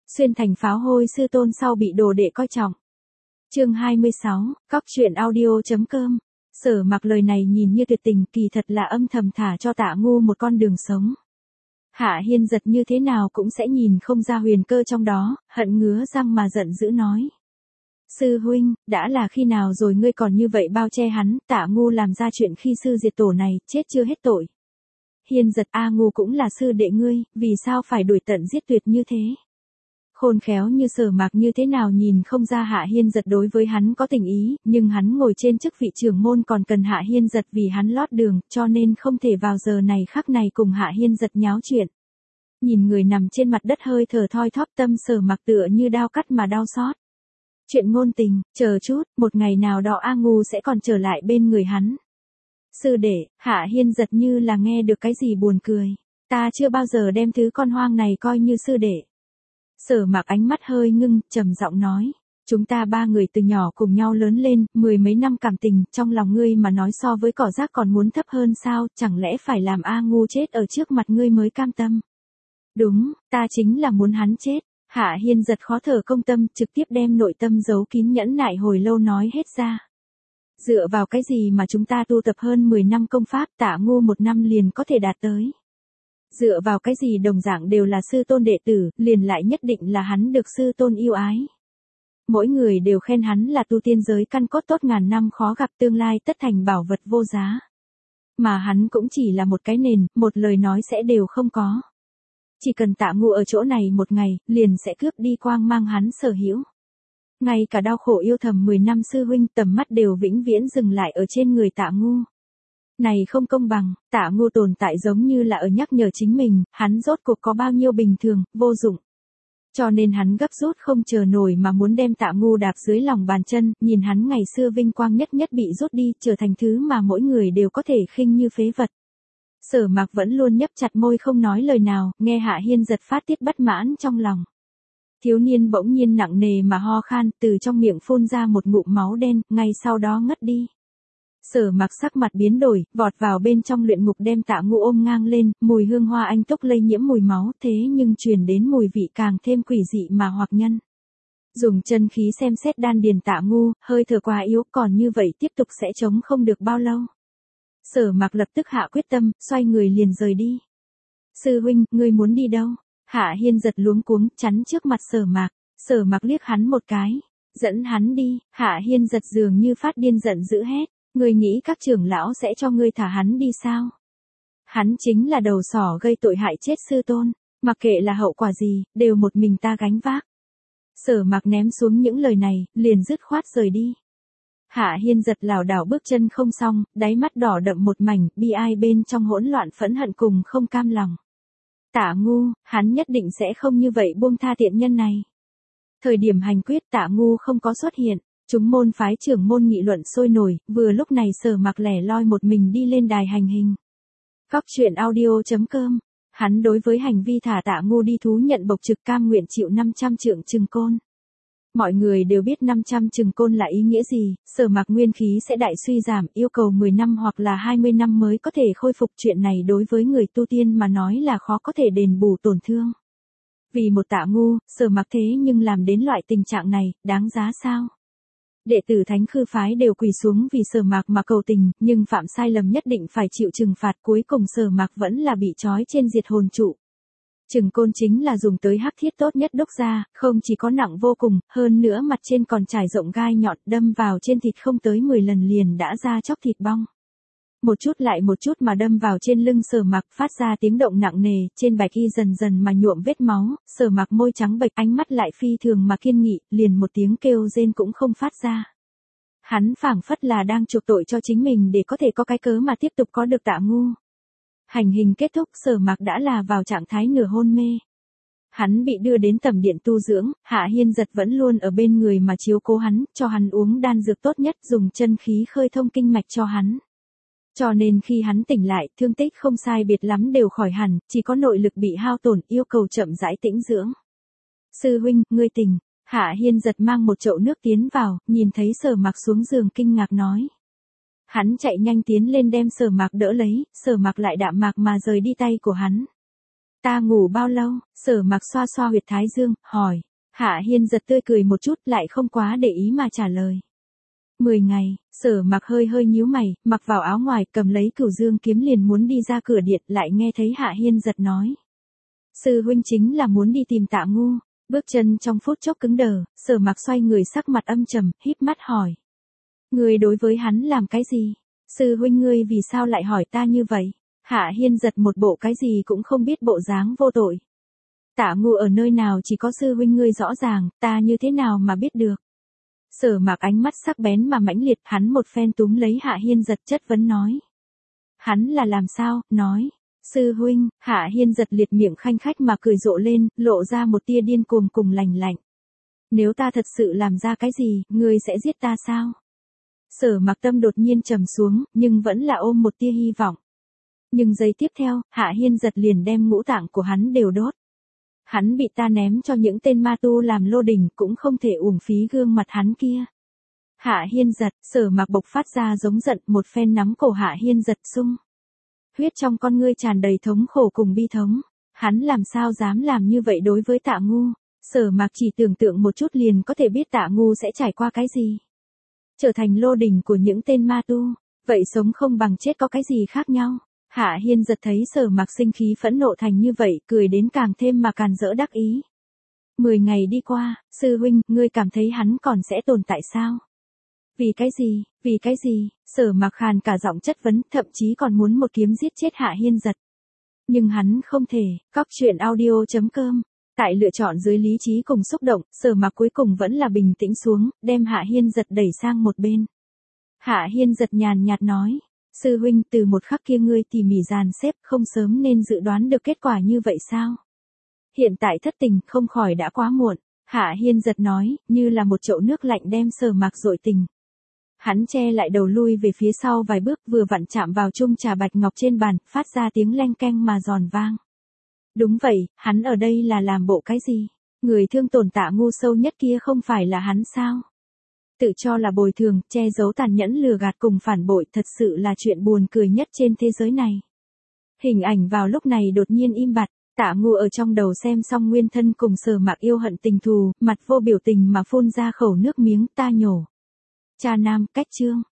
xuyên thành pháo hôi sư tôn sau bị đồ đệ coi trọng. Chương 26, Cóc truyện audio.com. Sở Mặc lời này nhìn như tuyệt tình, kỳ thật là âm thầm thả cho Tạ Ngu một con đường sống. Hạ Hiên Giật như thế nào cũng sẽ nhìn không ra huyền cơ trong đó, hận ngứa răng mà giận dữ nói. Sư huynh, đã là khi nào rồi ngươi còn như vậy bao che hắn? Tạ Ngu làm ra chuyện khi sư diệt tổ này, chết chưa hết tội. Hiên Giật, A Ngu cũng là sư đệ ngươi, vì sao phải đuổi tận giết tuyệt như thế? Khôn khéo như Sở Mặc như thế nào nhìn không ra Hạ Hiên Giật đối với hắn có tình ý, nhưng hắn ngồi trên chức vị trưởng môn còn cần Hạ Hiên Giật vì hắn lót đường, cho nên không thể vào giờ này khắc này cùng Hạ Hiên Giật nháo chuyện. Nhìn người nằm trên mặt đất hơi thở thoi thóp, tâm Sở Mặc tựa như đao cắt mà đau xót. Chuyện ngôn tình, chờ chút, một ngày nào đó A Ngu sẽ còn trở lại bên người hắn. Sư đệ, Hạ Hiên Giật như là nghe được cái gì buồn cười. Ta chưa bao giờ đem thứ con hoang này coi như sư đệ. Sở Mặc ánh mắt hơi ngưng, trầm giọng nói. Chúng ta ba người từ nhỏ cùng nhau lớn lên, mười mấy năm cảm tình, trong lòng ngươi mà nói so với cỏ rác còn muốn thấp hơn sao, chẳng lẽ phải làm A Ngu chết ở trước mặt ngươi mới cam tâm? Đúng, ta chính là muốn hắn chết. Hạ Hiên Giật khó thở công tâm, trực tiếp đem nội tâm giấu kín nhẫn nại hồi lâu nói hết ra. Dựa vào cái gì mà chúng ta tu tập hơn 10 năm công pháp, Tạ Ngu 1 năm liền có thể đạt tới? Dựa vào cái gì đồng dạng đều là sư tôn đệ tử, liền lại nhất định là hắn được sư tôn yêu ái? Mỗi người đều khen hắn là tu tiên giới căn cốt tốt, ngàn năm khó gặp, tương lai tất thành bảo vật vô giá. Mà hắn cũng chỉ là một cái nền, một lời nói sẽ đều không có. Chỉ cần Tạ Ngu ở chỗ này một ngày, liền sẽ cướp đi quang mang hắn sở hữu. Ngay cả đau khổ yêu thầm 10 năm sư huynh, tầm mắt đều vĩnh viễn dừng lại ở trên người Tạ Ngu. Này không công bằng, Tạ Ngu tồn tại giống như là ở nhắc nhở chính mình, hắn rốt cuộc có bao nhiêu bình thường, vô dụng. Cho nên hắn gấp rút không chờ nổi mà muốn đem Tạ Ngu đạp dưới lòng bàn chân, nhìn hắn ngày xưa vinh quang nhất nhất bị rút đi, trở thành thứ mà mỗi người đều có thể khinh như phế vật. Sở Mặc vẫn luôn nhấp chặt môi không nói lời nào, nghe Hạ Hiên Giật phát tiết bất mãn trong lòng. Thiếu niên bỗng nhiên nặng nề mà ho khan, từ trong miệng phun ra một ngụm máu đen, ngay sau đó ngất đi. Sở Mặc sắc mặt biến đổi, vọt vào bên trong luyện ngục đem Tạ Ngu ôm ngang lên, mùi hương hoa anh túc lây nhiễm mùi máu, thế nhưng truyền đến mùi vị càng thêm quỷ dị mà hoặc nhân. Dùng chân khí xem xét đan điền Tạ Ngu, hơi thở quá yếu, còn như vậy tiếp tục sẽ chống không được bao lâu. Sở Mặc lập tức hạ quyết tâm, xoay người liền rời đi. Sư huynh, ngươi muốn đi đâu? Hạ Hiên Giật luống cuống, chắn trước mặt Sở Mặc. Sở Mặc liếc hắn một cái. Dẫn hắn đi. Hạ Hiên Giật dường như phát điên giận dữ hét. Ngươi nghĩ các trưởng lão sẽ cho ngươi thả hắn đi sao? Hắn chính là đầu sỏ gây tội hại chết sư tôn. Mặc kệ là hậu quả gì, đều một mình ta gánh vác. Sở Mặc ném xuống những lời này, liền dứt khoát rời đi. Hạ Hiên Giật lảo đảo bước chân không xong, đáy mắt đỏ đậm một mảnh, bi ai bên trong hỗn loạn phẫn hận cùng không cam lòng. Tạ Ngu, hắn nhất định sẽ không như vậy buông tha tiện nhân này. Thời điểm hành quyết Tạ Ngu không có xuất hiện, chúng môn phái trưởng môn nghị luận sôi nổi, vừa lúc này Sở Mặc lẻ loi một mình đi lên đài hành hình. Cóc truyện audio.com. Hắn đối với hành vi thả Tạ Ngu đi thú nhận bộc trực cam nguyện chịu 500 trượng trừng côn. Mọi người đều biết 500 trừng côn là ý nghĩa gì, Sở Mặc nguyên khí sẽ đại suy giảm, yêu cầu 10 năm hoặc là 20 năm mới có thể khôi phục, chuyện này đối với người tu tiên mà nói là khó có thể đền bù tổn thương. Vì một Tạ Ngu, Sở Mặc thế nhưng làm đến loại tình trạng này, đáng giá sao? Đệ tử Thánh Khư phái đều quỳ xuống vì Sở Mặc mà cầu tình, nhưng phạm sai lầm nhất định phải chịu trừng phạt, cuối cùng Sở Mặc vẫn là bị trói trên diệt hồn trụ. Trừng côn chính là dùng tới hắc thiết tốt nhất đúc ra, không chỉ có nặng vô cùng, hơn nữa mặt trên còn trải rộng gai nhọn, đâm vào trên thịt không tới 10 lần liền đã ra chóc thịt bong. Một chút lại một chút mà đâm vào trên lưng Sở Mặc, phát ra tiếng động nặng nề, trên bạch y dần dần mà nhuộm vết máu, Sở Mặc môi trắng bệch, ánh mắt lại phi thường mà kiên nghị, liền một tiếng kêu rên cũng không phát ra. Hắn phảng phất là đang chuộc tội cho chính mình để có thể có cái cớ mà tiếp tục có được Tạ Ngu. Hành hình kết thúc, Sở Mặc đã là vào trạng thái nửa hôn mê. Hắn bị đưa đến tẩm điện tu dưỡng, Hạ Hiên Giật vẫn luôn ở bên người mà chiếu cố hắn, cho hắn uống đan dược tốt nhất, dùng chân khí khơi thông kinh mạch cho hắn. Cho nên khi hắn tỉnh lại, thương tích không sai biệt lắm đều khỏi hẳn, chỉ có nội lực bị hao tổn, yêu cầu chậm rãi tĩnh dưỡng. Sư huynh, ngươi tỉnh. Hạ Hiên Giật mang một chậu nước tiến vào, nhìn thấy Sở Mặc xuống giường kinh ngạc nói. Hắn chạy nhanh tiến lên đem Sở Mặc đỡ lấy, Sở Mặc lại đạm mạc mà rời đi tay của hắn. Ta ngủ bao lâu? Sở Mặc xoa xoa huyệt thái dương, hỏi. Hạ Hiên giật tươi cười một chút lại không quá để ý mà trả lời. 10 ngày, Sở Mặc hơi hơi nhíu mày, mặc vào áo ngoài, cầm lấy Cửu Dương kiếm liền muốn đi ra cửa điện, lại nghe thấy Hạ Hiên giật nói. Sư huynh chính là muốn đi tìm Tạ Ngu. Bước chân trong phút chốc cứng đờ, Sở Mặc xoay người sắc mặt âm trầm, híp mắt hỏi. Ngươi đối với hắn làm cái gì? Sư huynh ngươi vì sao lại hỏi ta như vậy? Hạ Hiên giật một bộ cái gì cũng không biết bộ dáng vô tội. Tạ Ngu ở nơi nào chỉ có sư huynh ngươi rõ ràng, ta như thế nào mà biết được? Sở Mặc ánh mắt sắc bén mà mãnh liệt, hắn một phen túm lấy Hạ Hiên giật chất vấn nói. Hắn là làm sao? Nói. Sư huynh, Hạ Hiên giật liệt miệng khanh khách mà cười rộ lên, lộ ra một tia điên cuồng cùng lành lạnh. Nếu ta thật sự làm ra cái gì, ngươi sẽ giết ta sao? Sở Mặc tâm đột nhiên trầm xuống, nhưng vẫn là ôm một tia hy vọng. Nhưng giây tiếp theo, Hạ Hiên giật liền đem ngũ tạng của hắn đều đốt. Hắn bị ta ném cho những tên ma tu làm lô đình cũng không thể uổng phí gương mặt hắn kia. Hạ Hiên giật, Sở Mặc bộc phát ra giống giận, một phen nắm cổ Hạ Hiên giật sung. Huyết trong con ngươi tràn đầy thống khổ cùng bi thống. Hắn làm sao dám làm như vậy đối với Tạ Ngu? Sở Mặc chỉ tưởng tượng một chút liền có thể biết Tạ Ngu sẽ trải qua cái gì. Trở thành lô đình của những tên ma tu, vậy sống không bằng chết có cái gì khác nhau? Hạ Hiên giật thấy Sở Mặc sinh khí phẫn nộ thành như vậy, cười đến càng thêm mà càn rỡ đắc ý. 10 ngày đi qua, sư huynh, ngươi cảm thấy hắn còn sẽ tồn tại sao? Vì cái gì? Vì cái gì? Sở Mặc khàn cả giọng chất vấn, thậm chí còn muốn một kiếm giết chết Hạ Hiên giật. Nhưng hắn không thể. Cóc truyện audio.com. Tại lựa chọn dưới lý trí cùng xúc động, Sở Mặc cuối cùng vẫn là bình tĩnh xuống, đem Hạ Hiên giật đẩy sang một bên. Hạ Hiên giật nhàn nhạt nói. Sư huynh, từ một khắc kia ngươi tỉ mỉ dàn xếp, không sớm nên dự đoán được kết quả như vậy sao? Hiện tại thất tình, không khỏi đã quá muộn. Hạ Hiên giật nói, như là một chậu nước lạnh đem Sở Mặc dội tình. Hắn che lại đầu lui về phía sau vài bước, vừa vặn chạm vào chung trà bạch ngọc trên bàn, phát ra tiếng leng keng mà giòn vang. Đúng vậy, hắn ở đây là làm bộ cái gì? Người thương tổn Tạ Ngu sâu nhất kia không phải là hắn sao? Tự cho là bồi thường, che giấu tàn nhẫn lừa gạt cùng phản bội, thật sự là chuyện buồn cười nhất trên thế giới này. Hình ảnh vào lúc này đột nhiên im bặt, Tạ Ngu ở trong đầu xem xong nguyên thân cùng Sở Mặc yêu hận tình thù, mặt vô biểu tình mà phun ra khẩu nước miếng, ta nhổ. Cha nam, cách chương.